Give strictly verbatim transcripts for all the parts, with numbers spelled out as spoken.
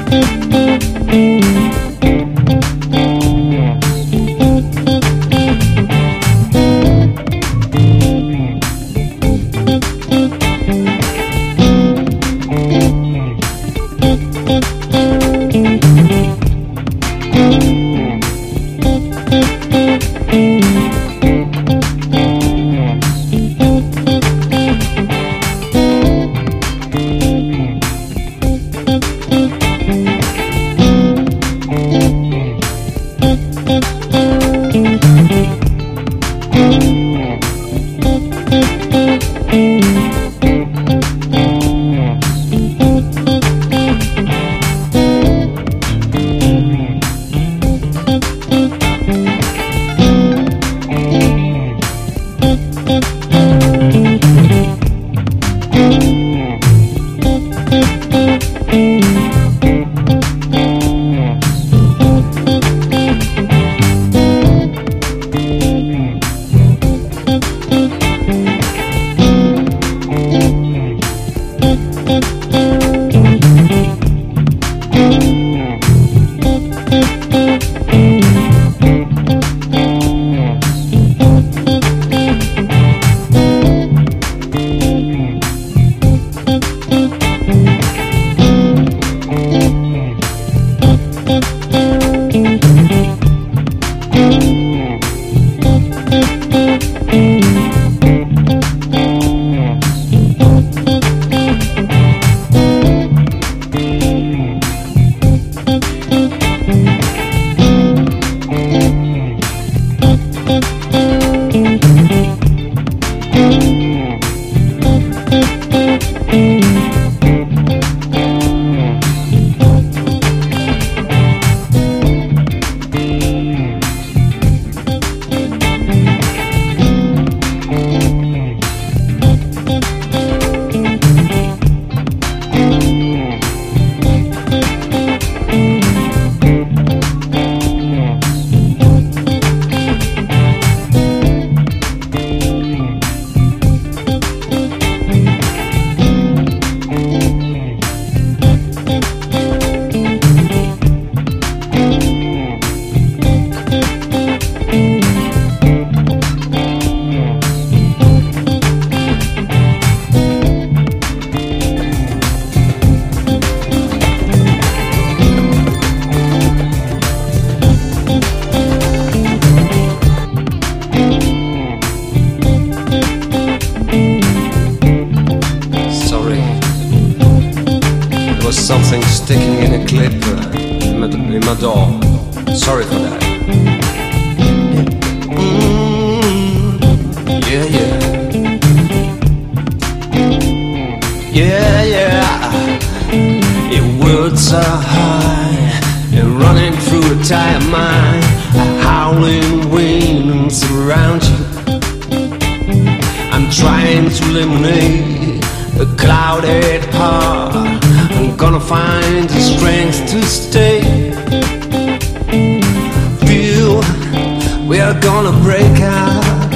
Something sticking in a clip uh, in, my, in my door. Sorry for that. Mm, yeah, yeah. Yeah, yeah. Your words are high and running through a tired mind. Howling winds around you. I'm trying to eliminate a clouded heart. I'm gonna find the strength to stay. Feel we're gonna break out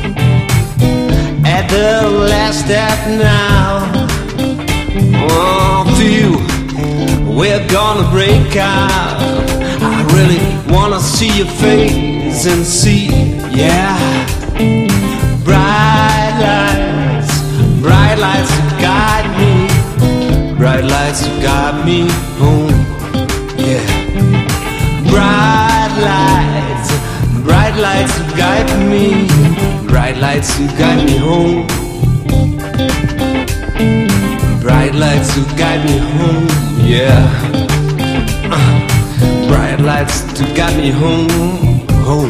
at the last step now. Oh, feel we're gonna break out. I really wanna see your face and see, yeah. Bright lights, bright lights to guide me. Bright lights to guide me home, yeah. Bright lights, bright lights to guide me. Bright lights to guide me home. Bright lights to guide me home, yeah. uh, Bright lights to guide me home, home.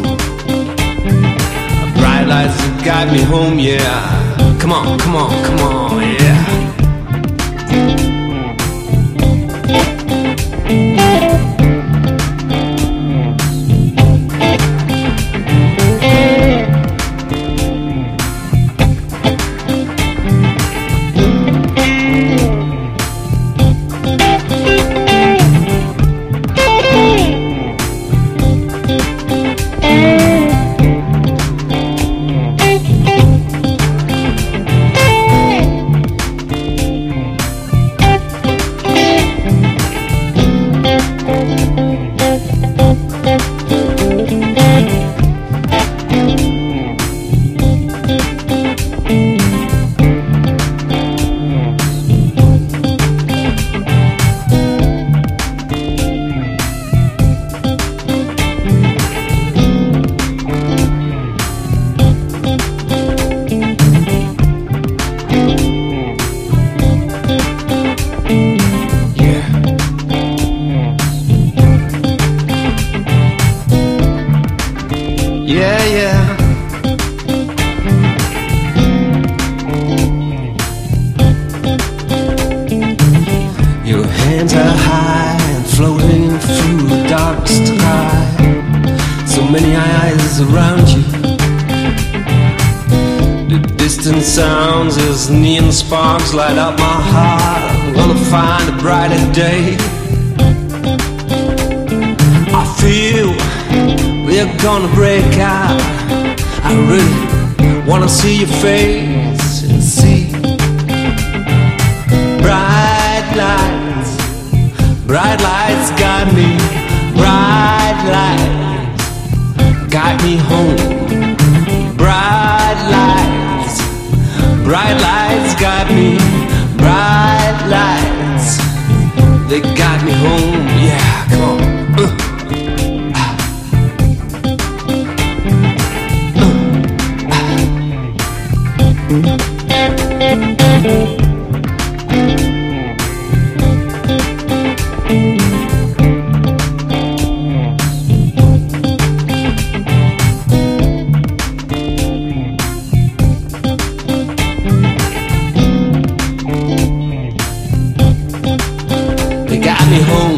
Bright lights to guide me home, yeah. Come on, come on, come on, yeah. floating through the dark sky. So many eyes around you. The distant sounds as neon sparks light up my heart. I'm gonna find a brighter day. I feel we're gonna break out. I really wanna see your face and see bright lights. Bright lights guide me. Bright lights guide me home. Bright lights. Bright lights guide me. Bright lights, they guide me home. Yeah, come on. Uh. They got me home.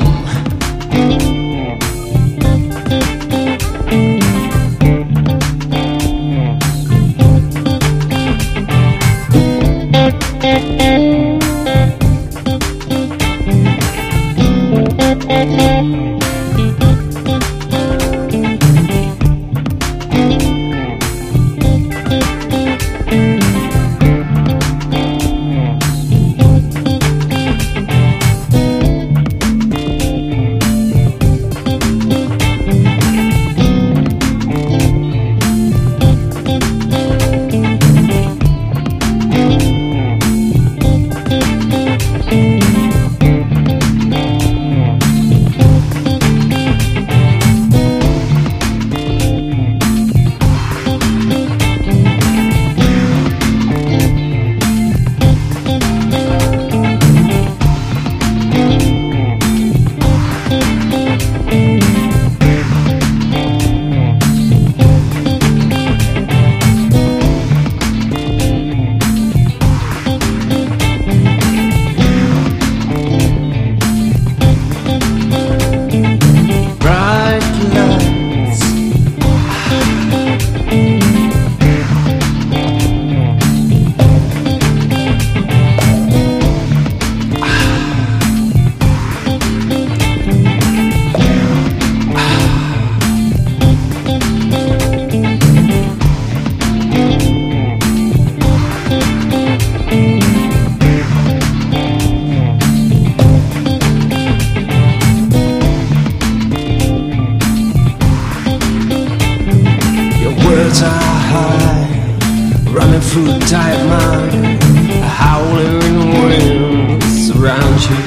Words are high, running through the tired mind. A howling wind surrounds you,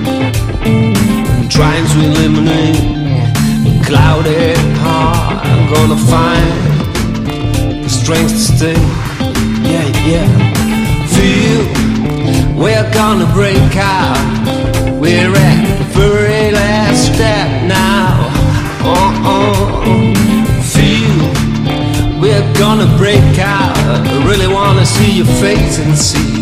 trying to eliminate the clouded heart. I'm gonna find the strength to stay. Yeah, yeah. Feel we're gonna break out. We're at the very last step now. Oh, oh. Feel we're gonna break out. I really wanna see your face and see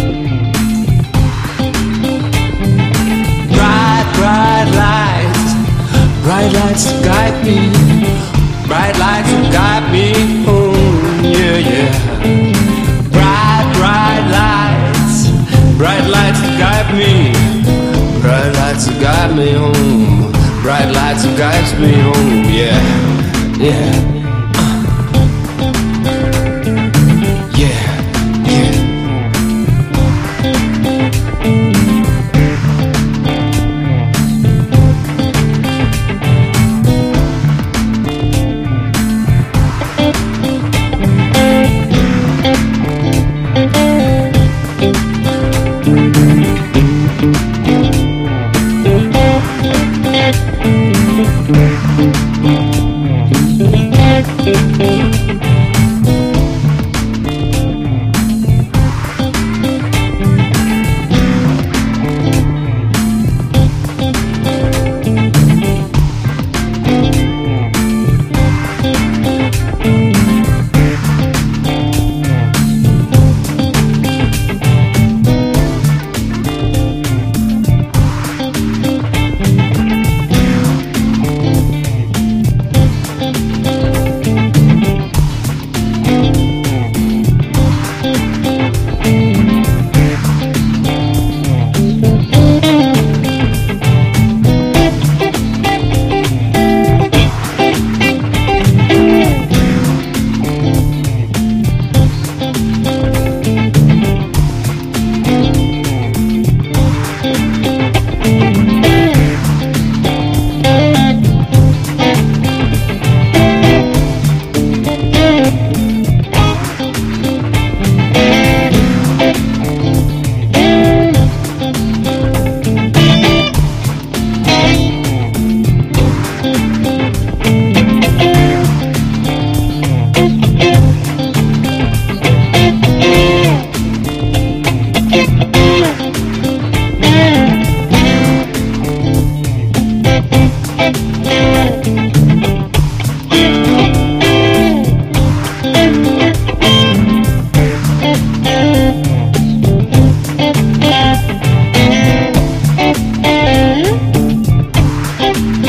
bright, bright lights. Bright lights to guide me. Bright lights to guide me home. Yeah, yeah. Bright, bright lights. Bright lights to guide me. Bright lights to guide me home. Bright lights to guide me home. Yeah, yeah. Thank you.